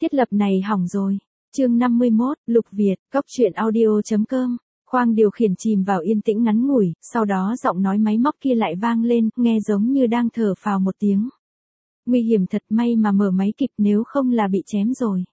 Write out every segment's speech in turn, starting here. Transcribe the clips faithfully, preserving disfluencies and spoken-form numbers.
Thiết lập này hỏng rồi. Chương năm mươi mốt, Lục Việt, Cóc truyện audio chấm com. Khoang điều khiển chìm vào yên tĩnh ngắn ngủi, sau đó giọng nói máy móc kia lại vang lên, nghe giống như đang thở phào một tiếng. Nguy hiểm thật, may mà mở máy kịp, nếu không là bị chém rồi.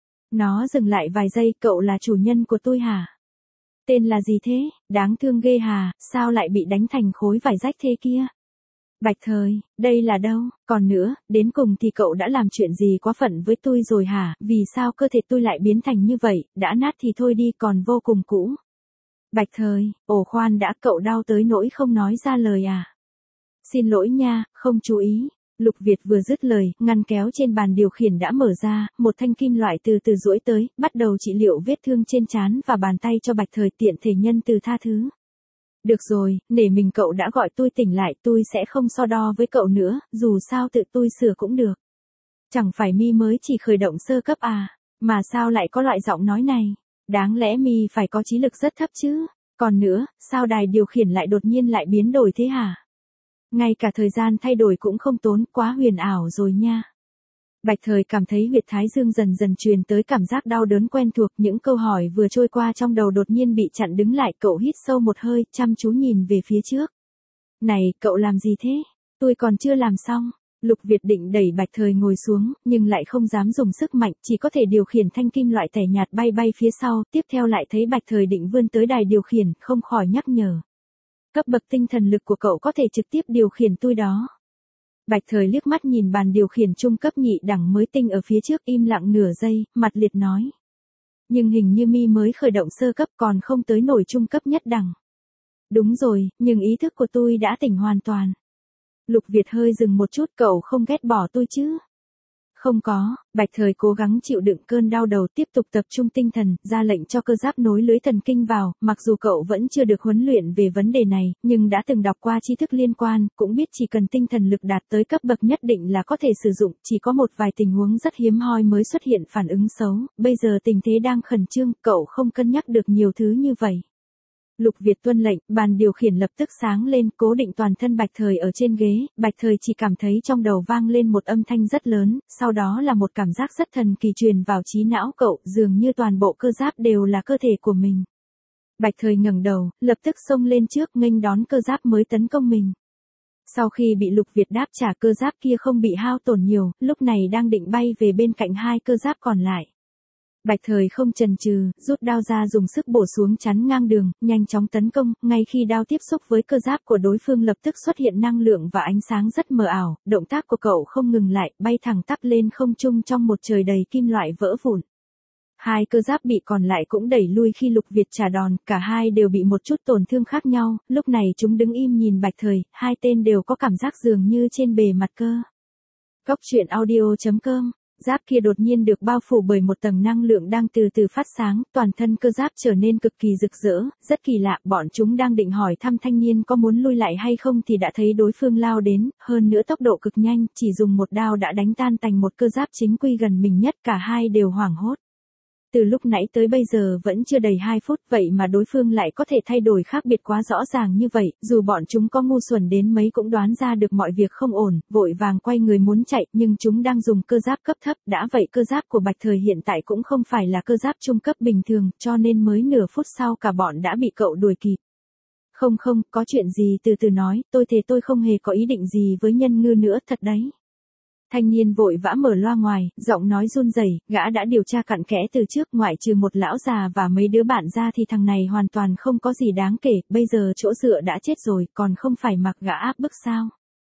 Nó dừng lại vài giây, cậu là chủ nhân của tôi hả? Tên là gì thế? Đáng thương ghê hà, sao lại bị đánh thành khối vải rách thế kia? Bạch Thời, đây là đâu? Còn nữa, đến cùng thì cậu đã làm chuyện gì quá phận với tôi rồi hả? Vì sao cơ thể tôi lại biến thành như vậy? Đã nát thì thôi đi, còn vô cùng cũ. Bạch Thời, ồ khoan đã, cậu đau tới nỗi không nói ra lời à? Xin lỗi nha, không chú ý. Lục Việt vừa dứt lời, ngăn kéo trên bàn điều khiển đã mở ra, một thanh kim loại từ từ duỗi tới, bắt đầu trị liệu vết thương trên trán và bàn tay cho Bạch Thời, tiện thể nhân từ tha thứ. Được rồi, nể mình cậu đã gọi tôi tỉnh lại, tôi sẽ không so đo với cậu nữa, dù sao tự tôi sửa cũng được. Chẳng phải mi mới chỉ khởi động sơ cấp à, mà sao lại có loại giọng nói này? Đáng lẽ mi phải có trí lực rất thấp chứ. Còn nữa, sao đài điều khiển lại đột nhiên lại biến đổi thế hả? Ngay cả thời gian thay đổi cũng không tốn, quá huyền ảo rồi nha. Bạch Thời cảm thấy huyệt thái dương dần dần truyền tới cảm giác đau đớn quen thuộc, những câu hỏi vừa trôi qua trong đầu đột nhiên bị chặn đứng lại, cậu hít sâu một hơi, chăm chú nhìn về phía trước. Này, cậu làm gì thế? Tôi còn chưa làm xong. Lục Việt định đẩy Bạch Thời ngồi xuống, nhưng lại không dám dùng sức mạnh, chỉ có thể điều khiển thanh kim loại tẻ nhạt bay bay phía sau, tiếp theo lại thấy Bạch Thời định vươn tới đài điều khiển, không khỏi nhắc nhở. Cấp bậc tinh thần lực của cậu có thể trực tiếp điều khiển tôi đó. Bạch Thời liếc mắt nhìn bàn điều khiển trung cấp nhị đẳng mới tinh ở phía trước, im lặng nửa giây, mặt liệt nói. Nhưng hình như mi mới khởi động sơ cấp, còn không tới nổi trung cấp nhất đẳng. Đúng rồi, nhưng ý thức của tôi đã tỉnh hoàn toàn. Lục Việt hơi dừng một chút, cậu không ghét bỏ tôi chứ? Không có. Bạch Thời cố gắng chịu đựng cơn đau đầu, tiếp tục tập trung tinh thần, ra lệnh cho cơ giáp nối lưới thần kinh vào, mặc dù cậu vẫn chưa được huấn luyện về vấn đề này, nhưng đã từng đọc qua tri thức liên quan, cũng biết chỉ cần tinh thần lực đạt tới cấp bậc nhất định là có thể sử dụng, chỉ có một vài tình huống rất hiếm hoi mới xuất hiện phản ứng xấu, bây giờ tình thế đang khẩn trương, cậu không cân nhắc được nhiều thứ như vậy. Lục Việt tuân lệnh, bàn điều khiển lập tức sáng lên, cố định toàn thân Bạch Thời ở trên ghế, Bạch Thời chỉ cảm thấy trong đầu vang lên một âm thanh rất lớn, sau đó là một cảm giác rất thần kỳ truyền vào trí não cậu, dường như toàn bộ cơ giáp đều là cơ thể của mình. Bạch Thời ngẩng đầu, lập tức xông lên trước nghênh đón cơ giáp mới tấn công mình. Sau khi bị Lục Việt đáp trả, cơ giáp kia không bị hao tổn nhiều, lúc này đang định bay về bên cạnh hai cơ giáp còn lại. Bạch Thời không chần chừ, rút đao ra dùng sức bổ xuống chắn ngang đường, nhanh chóng tấn công, ngay khi đao tiếp xúc với cơ giáp của đối phương lập tức xuất hiện năng lượng và ánh sáng rất mờ ảo, động tác của cậu không ngừng lại, bay thẳng tắp lên không trung trong một trời đầy kim loại vỡ vụn. Hai cơ giáp bị còn lại cũng đẩy lui khi Lục Việt trả đòn, cả hai đều bị một chút tổn thương khác nhau, lúc này chúng đứng im nhìn Bạch Thời, hai tên đều có cảm giác dường như trên bề mặt cơ. Cóc truyện audio chấm com. Giáp kia đột nhiên được bao phủ bởi một tầng năng lượng đang từ từ phát sáng, toàn thân cơ giáp trở nên cực kỳ rực rỡ, rất kỳ lạ, bọn chúng đang định hỏi thăm thanh niên có muốn lui lại hay không thì đã thấy đối phương lao đến, hơn nữa tốc độ cực nhanh, chỉ dùng một đao đã đánh tan tành một cơ giáp chính quy gần mình nhất, cả hai đều hoảng hốt. Từ lúc nãy tới bây giờ vẫn chưa đầy hai phút, vậy mà đối phương lại có thể thay đổi khác biệt quá rõ ràng như vậy, dù bọn chúng có ngu xuẩn đến mấy cũng đoán ra được mọi việc không ổn, vội vàng quay người muốn chạy, nhưng chúng đang dùng cơ giáp cấp thấp, đã vậy cơ giáp của Bạch Thời hiện tại cũng không phải là cơ giáp trung cấp bình thường, cho nên mới nửa phút sau cả bọn đã bị cậu đuổi kịp. Không không, có chuyện gì từ từ nói, tôi thề tôi không hề có ý định gì với Nhân Ngư nữa, thật đấy. Thanh niên vội vã mở loa ngoài, giọng nói run rẩy, gã đã điều tra cặn kẽ từ trước, ngoại trừ một lão già và mấy đứa bạn ra thì thằng này hoàn toàn không có gì đáng kể, bây giờ chỗ dựa đã chết rồi, còn không phải mặc gã áp bức sao?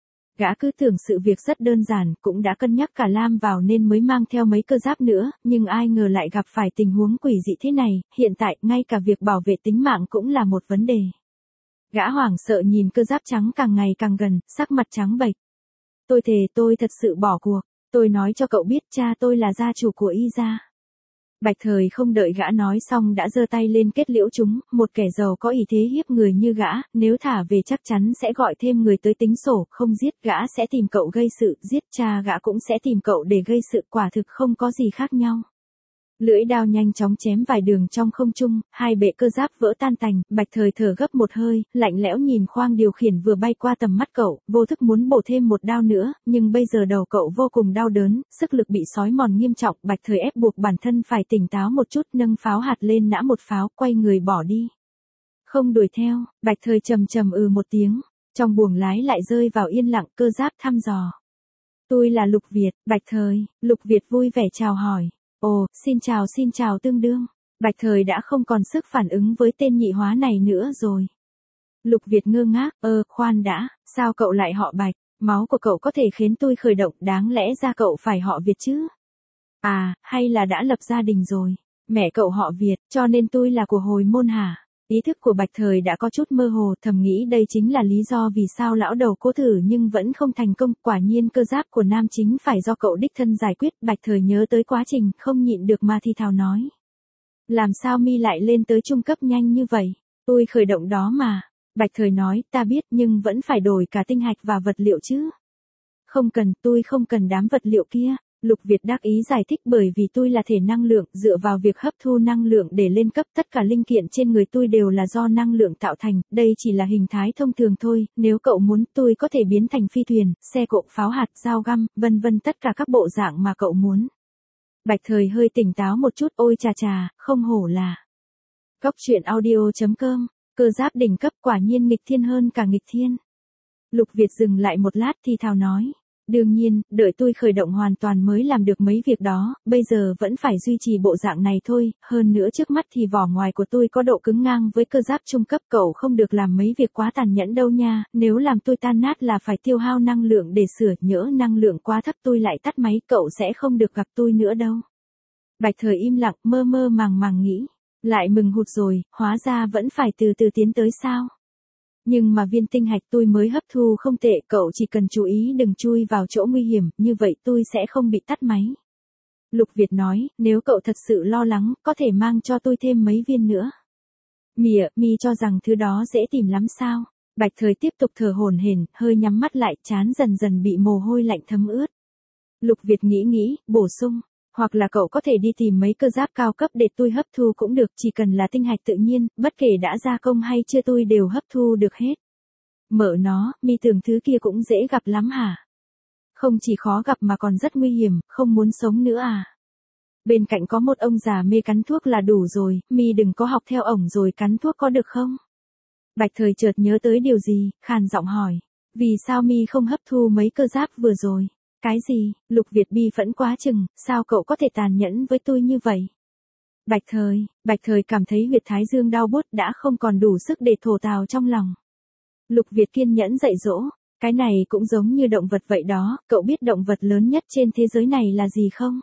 Gã cứ tưởng sự việc rất đơn giản, cũng đã cân nhắc cả Lam vào nên mới mang theo mấy cơ giáp nữa, nhưng ai ngờ lại gặp phải tình huống quỷ dị thế này, hiện tại ngay cả việc bảo vệ tính mạng cũng là một vấn đề. Gã hoảng sợ nhìn cơ giáp trắng càng ngày càng gần, sắc mặt trắng bệch. Tôi thề tôi thật sự bỏ cuộc, tôi nói cho cậu biết cha tôi là gia chủ của Y gia. Bạch Thời không đợi gã nói xong đã giơ tay lên kết liễu chúng, một kẻ giàu có ý thế hiếp người như gã, nếu thả về chắc chắn sẽ gọi thêm người tới tính sổ, không giết gã sẽ tìm cậu gây sự, giết cha gã cũng sẽ tìm cậu để gây sự, quả thực không có gì khác nhau. Lưỡi đao nhanh chóng chém vài đường trong không trung, hai bệ cơ giáp vỡ tan tành, Bạch Thời thở gấp một hơi, lạnh lẽo nhìn khoang điều khiển vừa bay qua tầm mắt cậu, vô thức muốn bổ thêm một đao nữa, nhưng bây giờ đầu cậu vô cùng đau đớn, sức lực bị xói mòn nghiêm trọng, Bạch Thời ép buộc bản thân phải tỉnh táo một chút, nâng pháo hạt lên nã một pháo, quay người bỏ đi. Không đuổi theo, Bạch Thời trầm trầm ừ một tiếng, trong buồng lái lại rơi vào yên lặng, cơ giáp thăm dò. Tôi là Lục Việt, Bạch Thời, Lục Việt vui vẻ chào hỏi. Ồ, xin chào xin chào tương đương. Bạch Thời đã không còn sức phản ứng với tên nhị hóa này nữa rồi. Lục Việt ngơ ngác, ơ, khoan đã, sao cậu lại họ Bạch, máu của cậu có thể khiến tôi khởi động, đáng lẽ ra cậu phải họ Việt chứ? À, hay là đã lập gia đình rồi, mẹ cậu họ Việt, cho nên tôi là của hồi môn hả? Ý thức của Bạch Thời đã có chút mơ hồ, thầm nghĩ đây chính là lý do vì sao lão đầu cố thử nhưng vẫn không thành công, quả nhiên cơ giáp của nam chính phải do cậu đích thân giải quyết, Bạch Thời nhớ tới quá trình, không nhịn được mà thì thào nói. Làm sao mi lại lên tới trung cấp nhanh như vậy? Tôi khởi động đó mà. Bạch Thời nói, ta biết nhưng vẫn phải đổi cả tinh hạch và vật liệu chứ. Không cần, tôi không cần đám vật liệu kia. Lục Việt đắc ý giải thích bởi vì tôi là thể năng lượng, dựa vào việc hấp thu năng lượng để lên cấp, tất cả linh kiện trên người tôi đều là do năng lượng tạo thành, đây chỉ là hình thái thông thường thôi, nếu cậu muốn tôi có thể biến thành phi thuyền, xe cộ, pháo hạt, dao găm, vân vân tất cả các bộ dạng mà cậu muốn. Bạch Thời hơi tỉnh táo một chút, ôi chà chà, không hổ là. Cóc truyện audio chấm com, cơ giáp đỉnh cấp quả nhiên nghịch thiên hơn cả nghịch thiên. Lục Việt dừng lại một lát thì thào nói. Đương nhiên, đợi tôi khởi động hoàn toàn mới làm được mấy việc đó, bây giờ vẫn phải duy trì bộ dạng này thôi, hơn nữa trước mắt thì vỏ ngoài của tôi có độ cứng ngang với cơ giáp trung cấp, cậu không được làm mấy việc quá tàn nhẫn đâu nha, nếu làm tôi tan nát là phải tiêu hao năng lượng để sửa, nhỡ năng lượng quá thấp tôi lại tắt máy, cậu sẽ không được gặp tôi nữa đâu. Bạch Thời im lặng, mơ mơ màng màng nghĩ, lại mừng hụt rồi, hóa ra vẫn phải từ từ tiến tới sao. Nhưng mà viên tinh hạch tôi mới hấp thu không tệ, cậu chỉ cần chú ý đừng chui vào chỗ nguy hiểm, như vậy tôi sẽ không bị tắt máy. Lục Việt nói, nếu cậu thật sự lo lắng, có thể mang cho tôi thêm mấy viên nữa. Mỉa, mi cho rằng thứ đó dễ tìm lắm sao? Bạch Thời tiếp tục thở hổn hển, hơi nhắm mắt lại, trán dần dần bị mồ hôi lạnh thấm ướt. Lục Việt nghĩ nghĩ, bổ sung. Hoặc là cậu có thể đi tìm mấy cơ giáp cao cấp để tôi hấp thu cũng được, chỉ cần là tinh hạch tự nhiên, bất kể đã gia công hay chưa tôi đều hấp thu được hết. Mợ nó, mi tưởng thứ kia cũng dễ gặp lắm hả? Không chỉ khó gặp mà còn rất nguy hiểm, không muốn sống nữa à? Bên cạnh có một ông già mê cắn thuốc là đủ rồi, mi đừng có học theo ổng rồi cắn thuốc có được không? Bạch Thời chợt nhớ tới điều gì, khàn giọng hỏi. Vì sao mi không hấp thu mấy cơ giáp vừa rồi? Cái gì? Lục Việt bi phẫn quá chừng, sao cậu có thể tàn nhẫn với tôi như vậy? Bạch Thời, Bạch Thời cảm thấy huyệt thái dương đau buốt đã không còn đủ sức để thổ tào trong lòng. Lục Việt kiên nhẫn dạy dỗ, cái này cũng giống như động vật vậy đó, cậu biết động vật lớn nhất trên thế giới này là gì không?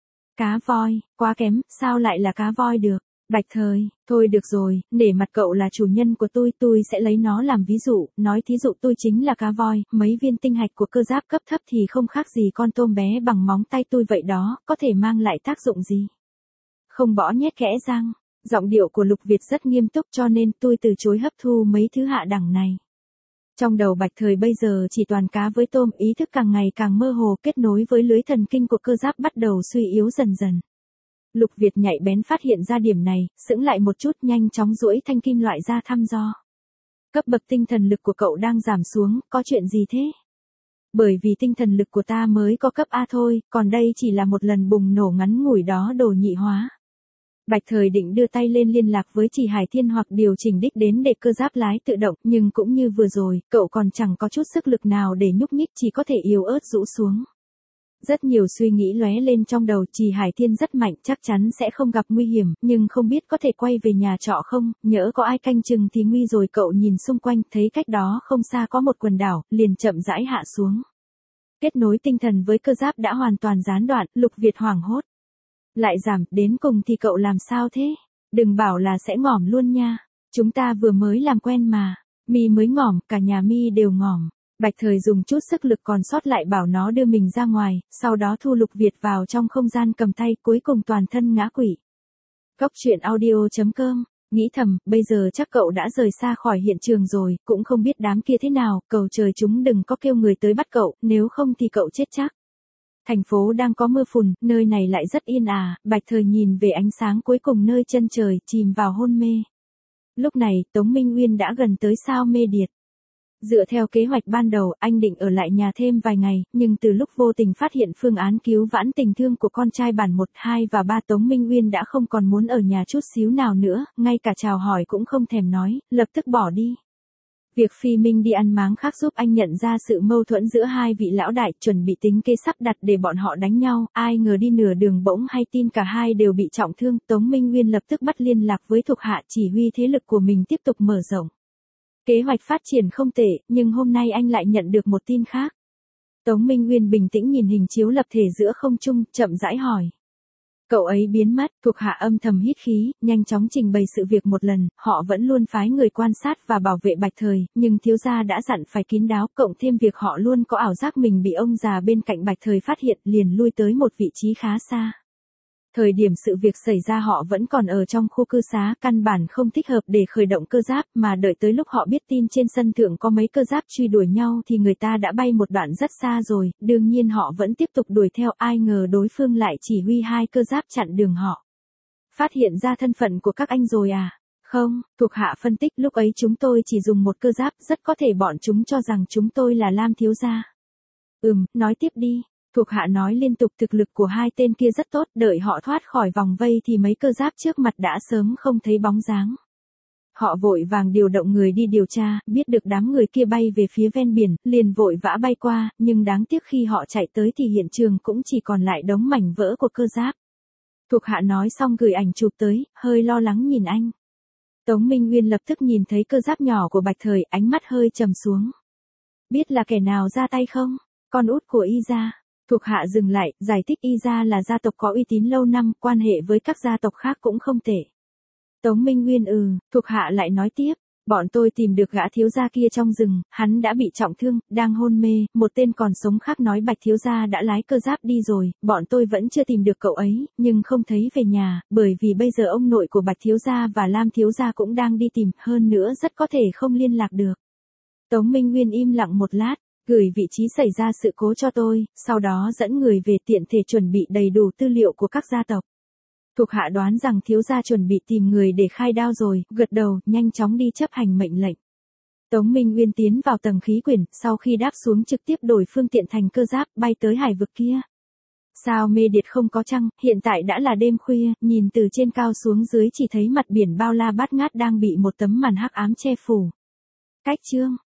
Cá voi, quá kém, sao lại là cá voi được? Bạch Thời, thôi được rồi, nể mặt cậu là chủ nhân của tôi, tôi sẽ lấy nó làm ví dụ, nói thí dụ tôi chính là cá voi, mấy viên tinh hạch của cơ giáp cấp thấp thì không khác gì con tôm bé bằng móng tay tôi vậy đó, có thể mang lại tác dụng gì? Không bỏ nhét kẽ răng, giọng điệu của Lục Việt rất nghiêm túc cho nên tôi từ chối hấp thu mấy thứ hạ đẳng này. Trong đầu Bạch Thời bây giờ chỉ toàn cá với tôm, ý thức càng ngày càng mơ hồ, kết nối với lưới thần kinh của cơ giáp bắt đầu suy yếu dần dần. Lục Việt nhạy bén phát hiện ra điểm này, sững lại một chút, nhanh chóng duỗi thanh kim loại ra thăm dò. Cấp bậc tinh thần lực của cậu đang giảm xuống, có chuyện gì thế? Bởi vì tinh thần lực của ta mới có cấp A thôi, còn đây chỉ là một lần bùng nổ ngắn ngủi đó đồ nhị hóa. Bạch Thời định đưa tay lên liên lạc với Chỉ Hải Thiên hoặc điều chỉnh đích đến để cơ giáp lái tự động, nhưng cũng như vừa rồi, cậu còn chẳng có chút sức lực nào để nhúc nhích, chỉ có thể yếu ớt rũ xuống. Rất nhiều suy nghĩ lóe lên trong đầu, Chỉ Hải Thiên rất mạnh, chắc chắn sẽ không gặp nguy hiểm, nhưng không biết có thể quay về nhà trọ không, nhỡ có ai canh chừng thì nguy rồi. Cậu nhìn xung quanh, thấy cách đó không xa có một quần đảo, liền chậm rãi hạ xuống. Kết nối tinh thần với cơ giáp đã hoàn toàn gián đoạn, Lục Việt hoảng hốt. Lại giảm, đến cùng thì cậu làm sao thế? Đừng bảo là sẽ ngỏm luôn nha. Chúng ta vừa mới làm quen mà. Mi mới ngỏm, cả nhà Mi đều ngỏm. Bạch Thời dùng chút sức lực còn sót lại bảo nó đưa mình ra ngoài, sau đó thu Lục Việt vào trong không gian cầm tay, cuối cùng toàn thân ngã quỵ. Cóc truyện audio chấm com, nghĩ thầm, bây giờ chắc cậu đã rời xa khỏi hiện trường rồi, cũng không biết đám kia thế nào, cầu trời chúng đừng có kêu người tới bắt cậu, nếu không thì cậu chết chắc. Thành phố đang có mưa phùn, nơi này lại rất yên ả, Bạch Thời nhìn về ánh sáng cuối cùng nơi chân trời, chìm vào hôn mê. Lúc này, Tống Minh Uyên đã gần tới sao Mê Điệt. Dựa theo kế hoạch ban đầu, anh định ở lại nhà thêm vài ngày, nhưng từ lúc vô tình phát hiện phương án cứu vãn tình thương của con trai bản một, hai và ba, Tống Minh Uyên đã không còn muốn ở nhà chút xíu nào nữa, ngay cả chào hỏi cũng không thèm nói, lập tức bỏ đi. Việc Phi Minh đi ăn máng khác giúp anh nhận ra sự mâu thuẫn giữa hai vị lão đại, chuẩn bị tính kế sắp đặt để bọn họ đánh nhau, ai ngờ đi nửa đường bỗng hay tin cả hai đều bị trọng thương, Tống Minh Uyên lập tức bắt liên lạc với thuộc hạ chỉ huy thế lực của mình tiếp tục mở rộng. Kế hoạch phát triển không tệ, nhưng hôm nay anh lại nhận được một tin khác. Tống Minh Uyên bình tĩnh nhìn hình chiếu lập thể giữa không trung, chậm rãi hỏi. Cậu ấy biến mất, thuộc hạ âm thầm hít khí, nhanh chóng trình bày sự việc một lần, họ vẫn luôn phái người quan sát và bảo vệ Bạch Thời, nhưng thiếu gia đã dặn phải kín đáo, cộng thêm việc họ luôn có ảo giác mình bị ông già bên cạnh Bạch Thời phát hiện, liền lui tới một vị trí khá xa. Thời điểm sự việc xảy ra họ vẫn còn ở trong khu cư xá, căn bản không thích hợp để khởi động cơ giáp, mà đợi tới lúc họ biết tin trên sân thượng có mấy cơ giáp truy đuổi nhau thì người ta đã bay một đoạn rất xa rồi, đương nhiên họ vẫn tiếp tục đuổi theo, ai ngờ đối phương lại chỉ huy hai cơ giáp chặn đường họ. Phát hiện ra thân phận của các anh rồi à? Không, thuộc hạ phân tích lúc ấy chúng tôi chỉ dùng một cơ giáp, rất có thể bọn chúng cho rằng chúng tôi là Lam thiếu gia. Ừm, nói tiếp đi. Thuộc hạ nói liên tục thực lực của hai tên kia rất tốt, đợi họ thoát khỏi vòng vây thì mấy cơ giáp trước mặt đã sớm không thấy bóng dáng. Họ vội vàng điều động người đi điều tra, biết được đám người kia bay về phía ven biển, liền vội vã bay qua, nhưng đáng tiếc khi họ chạy tới thì hiện trường cũng chỉ còn lại đống mảnh vỡ của cơ giáp. Thuộc hạ nói xong gửi ảnh chụp tới, hơi lo lắng nhìn anh. Tống Minh Uyên lập tức nhìn thấy cơ giáp nhỏ của Bạch Thời, ánh mắt hơi trầm xuống. Biết là kẻ nào ra tay không? Con út của Y gia. Thuộc hạ dừng lại, giải thích Y gia là gia tộc có uy tín lâu năm, quan hệ với các gia tộc khác cũng không tệ. Tống Minh Uyên ừ, thuộc hạ lại nói tiếp, bọn tôi tìm được gã thiếu gia kia trong rừng, hắn đã bị trọng thương, đang hôn mê, một tên còn sống khác nói Bạch thiếu gia đã lái cơ giáp đi rồi, bọn tôi vẫn chưa tìm được cậu ấy, nhưng không thấy về nhà, bởi vì bây giờ ông nội của Bạch thiếu gia và Lam thiếu gia cũng đang đi tìm, hơn nữa rất có thể không liên lạc được. Tống Minh Uyên im lặng một lát. Gửi vị trí xảy ra sự cố cho tôi, sau đó dẫn người về tiện thể chuẩn bị đầy đủ tư liệu của các gia tộc. Thuộc hạ đoán rằng thiếu gia chuẩn bị tìm người để khai đao rồi, gật đầu, nhanh chóng đi chấp hành mệnh lệnh. Tống Minh Uyên tiến vào tầng khí quyển, sau khi đáp xuống trực tiếp đổi phương tiện thành cơ giáp, bay tới hải vực kia. Sao Mê Điệt không có trăng, hiện tại đã là đêm khuya, nhìn từ trên cao xuống dưới chỉ thấy mặt biển bao la bát ngát đang bị một tấm màn hắc ám che phủ. Cách chương